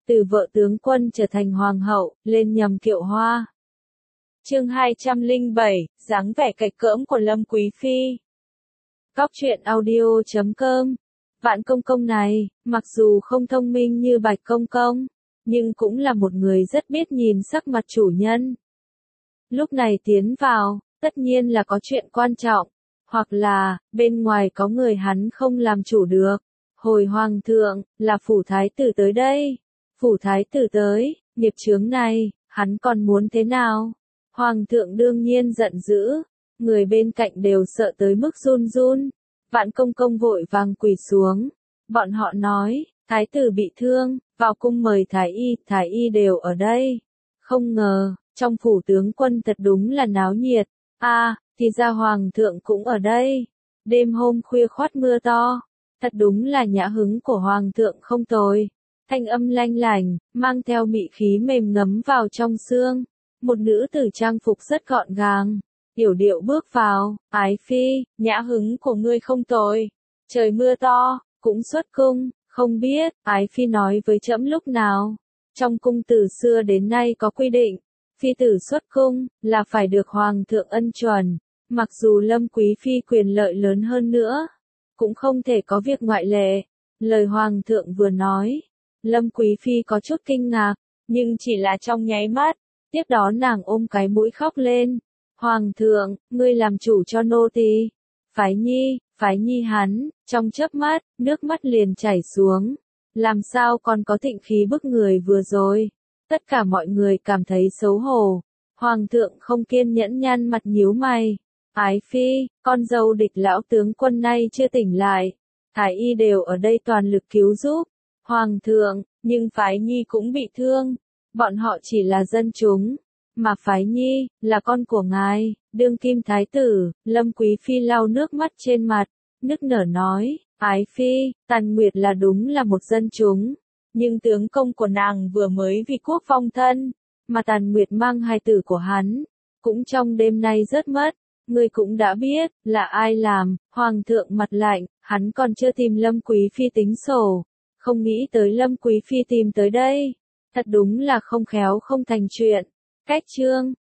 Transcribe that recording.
từ vợ tướng quân trở thành hoàng hậu, lên nhầm kiệu hoa. Chương 207, dáng vẻ cạch cỡm của Lâm Quý Phi. Góc truyện audio.com. Vạn công công này, mặc dù không thông minh như Bạch công công, nhưng cũng là một người rất biết nhìn sắc mặt chủ nhân. Lúc này tiến vào, tất nhiên là có chuyện quan trọng, hoặc là, bên ngoài có người hắn không làm chủ được. Hồi hoàng thượng, là phủ thái tử tới đây. Phủ thái tử tới, nghiệp chướng này, hắn còn muốn thế nào? Hoàng thượng đương nhiên giận dữ, người bên cạnh đều sợ tới mức run run. Vạn công công vội vàng quỳ xuống. Bọn họ nói, thái tử bị thương, vào cung mời thái y đều ở đây. Không ngờ, trong phủ tướng quân thật đúng là náo nhiệt. Thì ra hoàng thượng cũng ở đây. Đêm hôm khuya khoắt mưa to, thật đúng là nhã hứng của hoàng thượng không tồi. Thanh âm lanh lành, mang theo mị khí mềm ngấm vào trong xương. Một nữ tử trang phục rất gọn gàng, yểu điệu bước vào. Ái phi, nhã hứng của ngươi không tồi. Trời mưa to, cũng xuất cung, không biết, ái phi nói với trẫm lúc nào. Trong cung từ xưa đến nay có quy định, phi tử xuất cung, là phải được hoàng thượng ân chuẩn. Mặc dù Lâm Quý Phi quyền lợi lớn hơn nữa, cũng không thể có việc ngoại lệ. Lời hoàng thượng vừa nói, Lâm Quý Phi có chút kinh ngạc, nhưng chỉ là trong nháy mắt. Tiếp đó nàng ôm cái mũi khóc lên. Hoàng thượng, ngươi làm chủ cho nô tỳ. Phái nhi hắn, trong chớp mắt, nước mắt liền chảy xuống. Làm sao còn có thịnh khí bức người vừa rồi. Tất cả mọi người cảm thấy xấu hổ. Hoàng thượng không kiên nhẫn nhăn mặt nhíu mày. Ái phi, con dâu địch lão tướng quân nay chưa tỉnh lại. Thái y đều ở đây toàn lực cứu giúp. Hoàng thượng, nhưng phái nhi cũng bị thương. Bọn họ chỉ là dân chúng, mà phái nhi, là con của ngài, đương kim thái tử. Lâm Quý Phi lau nước mắt trên mặt, nức nở nói, ái phi, Tàn Nguyệt là đúng là một dân chúng, nhưng tướng công của nàng vừa mới vì quốc phong thân, mà Tàn Nguyệt mang hài tử của hắn, cũng trong đêm nay rớt mất. Ngươi cũng đã biết, là ai làm. Hoàng thượng mặt lạnh, hắn còn chưa tìm Lâm Quý Phi tính sổ, không nghĩ tới Lâm Quý Phi tìm tới đây. Thật đúng là không khéo không thành chuyện. Cách chương